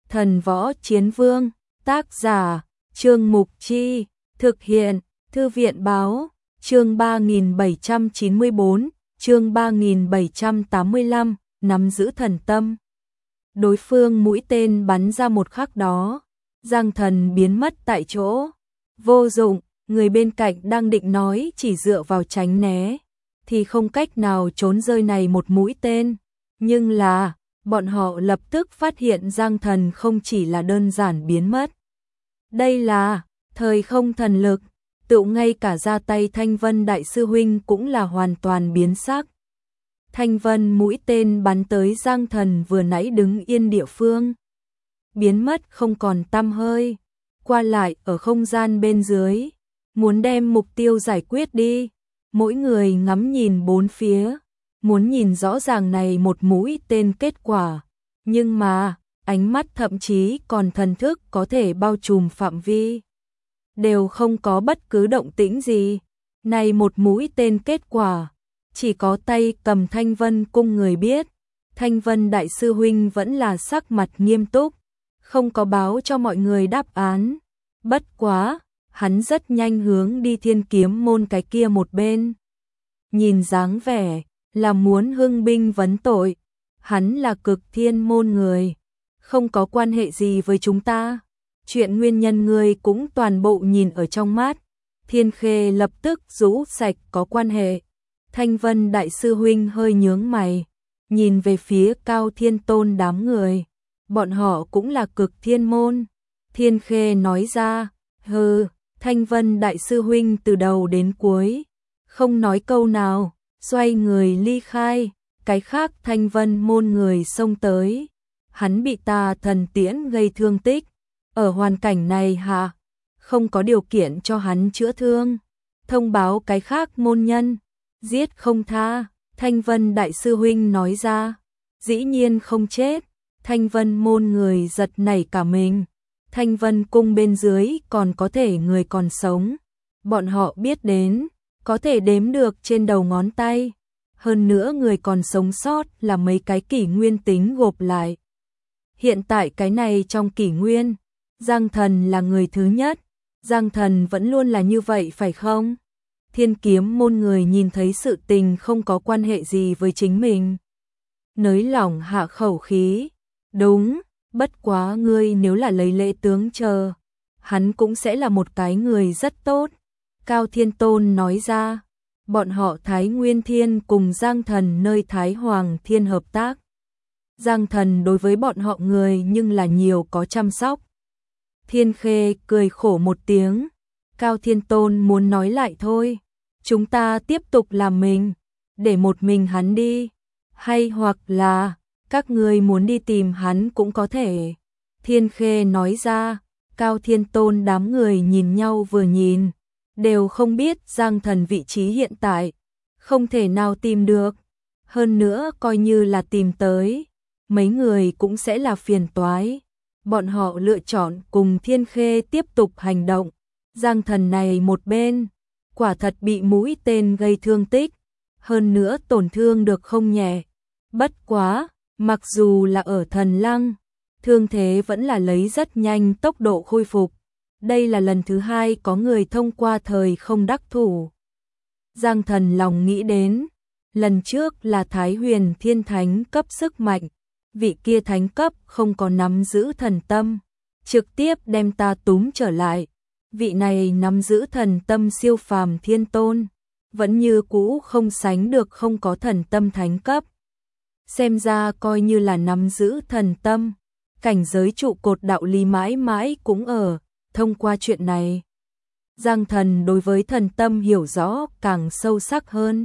Thần Võ Chiến Vương, tác giả, Trương Mục Chi, thực hiện, Thư viện Báo, chương 3794, chương 3785, nắm giữ thần tâm. Đối phương mũi tên bắn ra một khắc đó, Giang Thần biến mất tại chỗ. Vô dụng, người bên cạnh đang định nói chỉ dựa vào tránh né, thì không cách nào trốn rơi này một mũi tên. Nhưng là, bọn họ lập tức phát hiện Giang Thần không chỉ là đơn giản biến mất. Đây là thời không thần lực, tự ngay cả ra tay Thanh Vân Đại Sư Huynh cũng là hoàn toàn biến sắc. Thanh Vân mũi tên bắn tới Giang Thần vừa nãy đứng yên địa phương, biến mất không còn tăm hơi, qua lại ở không gian bên dưới, muốn đem mục tiêu giải quyết đi. Mỗi người ngắm nhìn bốn phía, muốn nhìn rõ ràng này một mũi tên kết quả, nhưng mà, ánh mắt thậm chí còn thần thức có thể bao trùm phạm vi, đều không có bất cứ động tĩnh gì. Này một mũi tên kết quả, chỉ có tay cầm Thanh Vân cung người biết. Thanh Vân Đại Sư Huynh vẫn là sắc mặt nghiêm túc, không có báo cho mọi người đáp án. Bất quá, hắn rất nhanh hướng đi Thiên Kiếm môn cái kia một bên. Nhìn dáng vẻ, là muốn hưng binh vấn tội. Hắn là Cực Thiên môn người, không có quan hệ gì với chúng ta. Chuyện nguyên nhân người cũng toàn bộ nhìn ở trong mắt. Thiên Khê lập tức rũ sạch có quan hệ. Thanh Vân Đại Sư Huynh hơi nhướng mày, nhìn về phía Cao Thiên Tôn đám người. Bọn họ cũng là Cực Thiên môn. Thiên Khê nói ra, hừ, Thanh Vân Đại Sư Huynh từ đầu đến cuối, không nói câu nào, xoay người ly khai. Cái khác Thanh Vân môn người xông tới. Hắn bị tà thần tiễn gây thương tích. Ở hoàn cảnh này hạ, không có điều kiện cho hắn chữa thương. Thông báo cái khác môn nhân, giết không tha. Thanh Vân Đại Sư Huynh nói ra, dĩ nhiên không chết. Thanh Vân môn người giật nảy cả mình. Thanh Vân cung bên dưới còn có thể người còn sống. Bọn họ biết đến, có thể đếm được trên đầu ngón tay. Hơn nữa người còn sống sót là mấy cái kỷ nguyên tính gộp lại. Hiện tại cái này trong kỷ nguyên, Giang Thần là người thứ nhất. Giang Thần vẫn luôn là như vậy phải không? Thiên Kiếm môn người nhìn thấy sự tình không có quan hệ gì với chính mình, nới lỏng hạ khẩu khí. Đúng, bất quá ngươi nếu là lấy lễ tướng chờ, hắn cũng sẽ là một cái người rất tốt. Cao Thiên Tôn nói ra, bọn họ Thái Nguyên Thiên cùng Giang Thần nơi Thái Hoàng Thiên hợp tác. Giang Thần đối với bọn họ người nhưng là nhiều có chăm sóc. Thiên Khê cười khổ một tiếng. Cao Thiên Tôn muốn nói lại thôi, chúng ta tiếp tục làm mình, để một mình hắn đi. Hay hoặc là, các ngươi muốn đi tìm hắn cũng có thể. Thiên Khê nói ra. Cao Thiên Tôn đám người nhìn nhau vừa nhìn, đều không biết Giang Thần vị trí hiện tại, không thể nào tìm được. Hơn nữa coi như là tìm tới, mấy người cũng sẽ là phiền toái. Bọn họ lựa chọn cùng Thiên Khê tiếp tục hành động. Giang Thần này một bên, quả thật bị mũi tên gây thương tích, hơn nữa tổn thương được không nhẹ. Bất quá, mặc dù là ở Thần Lăng, thương thế vẫn là lấy rất nhanh tốc độ khôi phục. Đây là lần thứ hai có người thông qua thời không đắc thủ. Giang Thần lòng nghĩ đến, lần trước là Thái Huyền Thiên Thánh cấp sức mạnh, vị kia thánh cấp không có nắm giữ thần tâm, trực tiếp đem ta túm trở lại. Vị này nắm giữ thần tâm siêu phàm Thiên Tôn, vẫn như cũ không sánh được không có thần tâm thánh cấp. Xem ra coi như là nắm giữ thần tâm, cảnh giới trụ cột đạo lý mãi mãi cũng ở. Thông qua chuyện này, Giang Thần đối với thần tâm hiểu rõ càng sâu sắc hơn.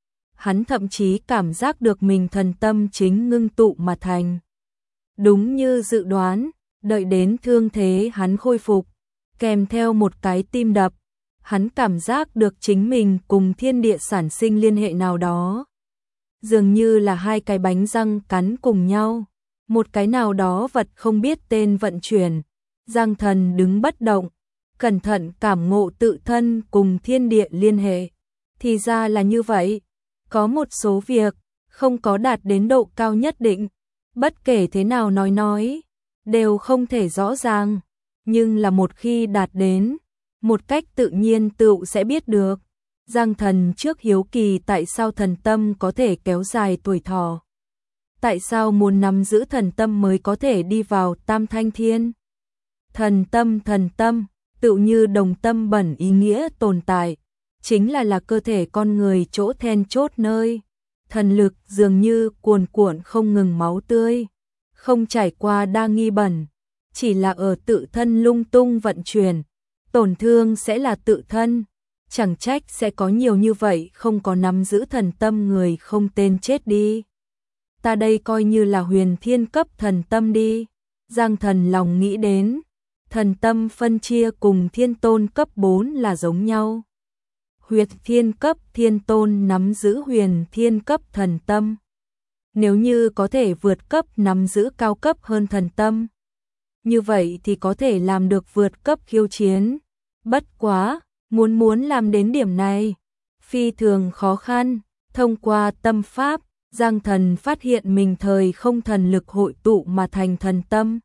Hắn thậm chí cảm giác được mình thần tâm chính ngưng tụ mà thành. Đúng như dự đoán, đợi đến thương thế hắn khôi phục, kèm theo một cái tim đập, hắn cảm giác được chính mình cùng thiên địa sản sinh liên hệ nào đó. Dường như là hai cái bánh răng cắn cùng nhau, một cái nào đó vật không biết tên vận chuyển. Giang Thần đứng bất động, cẩn thận cảm ngộ tự thân cùng thiên địa liên hệ. Thì ra là như vậy, có một số việc không có đạt đến độ cao nhất định, bất kể thế nào nói, đều không thể rõ ràng, nhưng là một khi đạt đến, một cách tự nhiên tựu sẽ biết được. Giang Thần trước hiếu kỳ tại sao thần tâm có thể kéo dài tuổi thọ. Tại sao muốn nắm giữ thần tâm mới có thể đi vào Tam Thanh Thiên? Thần tâm, tựu như đồng tâm bẩn ý nghĩa tồn tại, chính là cơ thể con người chỗ then chốt nơi. Thần lực dường như cuồn cuộn không ngừng máu tươi, không trải qua đa nghi bẩn, chỉ là ở tự thân lung tung vận chuyển, tổn thương sẽ là tự thân, chẳng trách sẽ có nhiều như vậy không có nắm giữ thần tâm người không tên chết đi. Ta đây coi như là huyền thiên cấp thần tâm đi. Giang Thần lòng nghĩ đến, thần tâm phân chia cùng thiên tôn cấp 4 là giống nhau. Huyền thiên cấp thiên tôn nắm giữ huyền thiên cấp thần tâm. Nếu như có thể vượt cấp nắm giữ cao cấp hơn thần tâm, như vậy thì có thể làm được vượt cấp khiêu chiến. Bất quá, muốn làm đến điểm này, phi thường khó khăn. Thông qua tâm pháp, Giang Thần phát hiện mình thời không thần lực hội tụ mà thành thần tâm.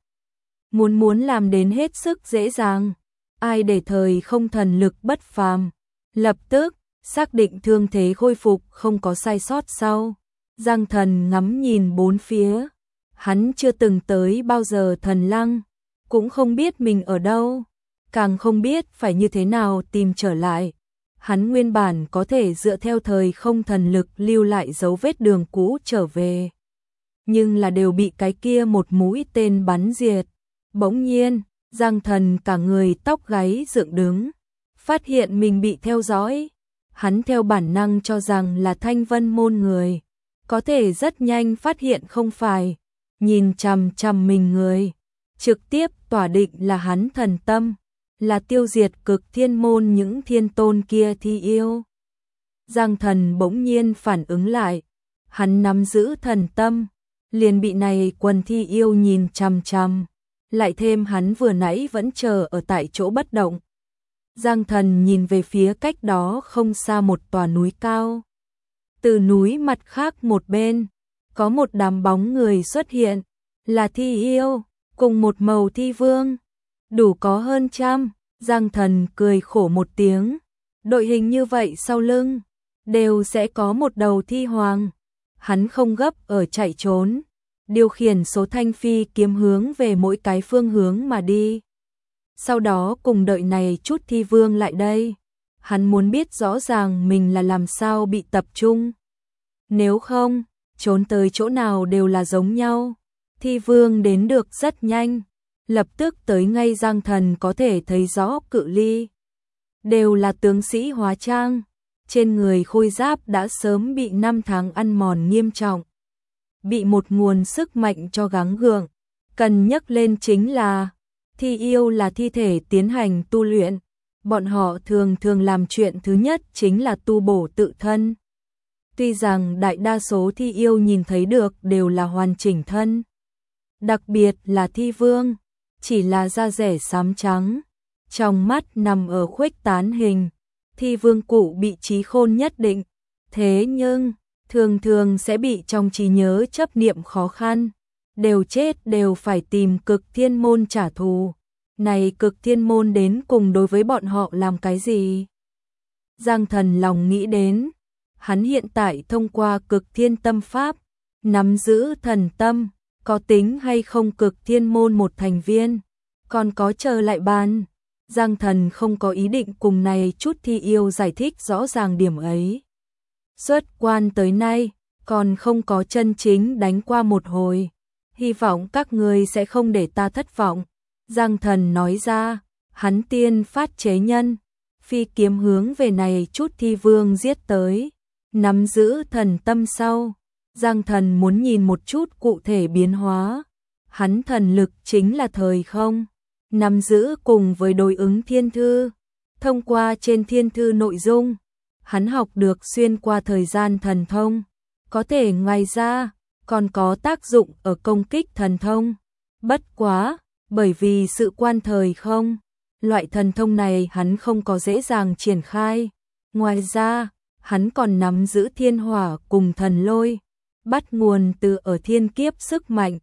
Muốn làm đến hết sức dễ dàng. Ai để thời không thần lực bất phàm, lập tức xác định thương thế khôi phục không có sai sót sau. Giang Thần ngắm nhìn bốn phía, hắn chưa từng tới bao giờ thần lăng, cũng không biết mình ở đâu, càng không biết phải như thế nào tìm trở lại. Hắn nguyên bản có thể dựa theo thời không thần lực lưu lại dấu vết đường cũ trở về, nhưng là đều bị cái kia một mũi tên bắn diệt. Bỗng nhiên, Giang Thần cả người tóc gáy dựng đứng, phát hiện mình bị theo dõi. Hắn theo bản năng cho rằng là Thanh Vân môn người, có thể rất nhanh phát hiện không phải, nhìn chằm chằm mình người, trực tiếp tỏa định là hắn thần tâm, là tiêu diệt Cực Thiên môn những thiên tôn kia thi yêu. Giang Thần bỗng nhiên phản ứng lại, hắn nắm giữ thần tâm, liền bị này quần thi yêu nhìn chằm chằm, lại thêm hắn vừa nãy vẫn chờ ở tại chỗ bất động. Giang Thần nhìn về phía cách đó không xa một tòa núi cao. Từ núi mặt khác một bên, có một đám bóng người xuất hiện, là thi yêu, cùng một màu thi vương, đủ có hơn trăm. Giang Thần cười khổ một tiếng, đội hình như vậy sau lưng, đều sẽ có một đầu thi hoàng. Hắn không gấp ở chạy trốn, điều khiển số thanh phi kiếm hướng về mỗi cái phương hướng mà đi. Sau đó cùng đợi này chút thi vương lại đây, hắn muốn biết rõ ràng mình là làm sao bị tập trung. Nếu không, trốn tới chỗ nào đều là giống nhau. Thi vương đến được rất nhanh, lập tức tới ngay Giang Thần có thể thấy rõ cự ly. Đều là tướng sĩ hóa trang, trên người khôi giáp đã sớm bị 5 tháng ăn mòn nghiêm trọng, bị một nguồn sức mạnh cho gắng gượng. Cần nhắc lên chính là thi yêu là thi thể tiến hành tu luyện, bọn họ thường làm chuyện thứ nhất chính là tu bổ tự thân. Tuy rằng đại đa số thi yêu nhìn thấy được đều là hoàn chỉnh thân, đặc biệt là thi vương, chỉ là da rẻ xám trắng, trong mắt nằm ở khuếch tán hình. Thi vương cụ bị trí khôn nhất định, thế nhưng thường sẽ bị trong trí nhớ chấp niệm khó khăn, đều chết đều phải tìm Cực Thiên môn trả thù. Này Cực Thiên môn đến cùng đối với bọn họ làm cái gì? Giang Thần lòng nghĩ đến, hắn hiện tại thông qua Cực Thiên tâm pháp, nắm giữ thần tâm, có tính hay không Cực Thiên môn một thành viên, còn có chờ lại bàn. Giang Thần không có ý định cùng này chút thi yêu giải thích rõ ràng điểm ấy. Xuất quan tới nay, còn không có chân chính đánh qua một hồi. Hy vọng các người sẽ không để ta thất vọng. Giang Thần nói ra, hắn tiên phát chế nhân, phi kiếm hướng về này chút thi vương giết tới. Nắm giữ thần tâm sau, Giang Thần muốn nhìn một chút cụ thể biến hóa. Hắn thần lực chính là thời không, nắm giữ cùng với đối ứng thiên thư. Thông qua trên thiên thư nội dung, hắn học được xuyên qua thời gian thần thông, có thể ngoài ra còn có tác dụng ở công kích thần thông. Bất quá, bởi vì sự quan thời không, loại thần thông này hắn không có dễ dàng triển khai. Ngoài ra, hắn còn nắm giữ thiên hỏa cùng thần lôi, bắt nguồn từ ở thiên kiếp sức mạnh,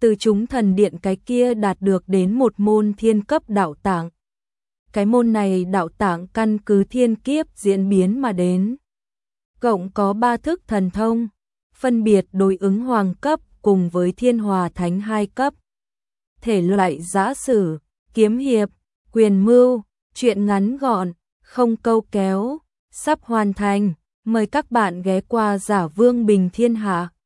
từ chúng thần điện cái kia đạt được đến một môn thiên cấp đạo tạng. Cái môn này đạo tạng căn cứ thiên kiếp diễn biến mà đến. Cộng có 3 thức thần thông, phân biệt đối ứng hoàng cấp cùng với thiên hòa thánh 2 cấp. Thể loại giã sử, kiếm hiệp, quyền mưu, truyện ngắn gọn, không câu kéo, sắp hoàn thành. Mời các bạn ghé qua Giả Vương Bình Thiên Hạ.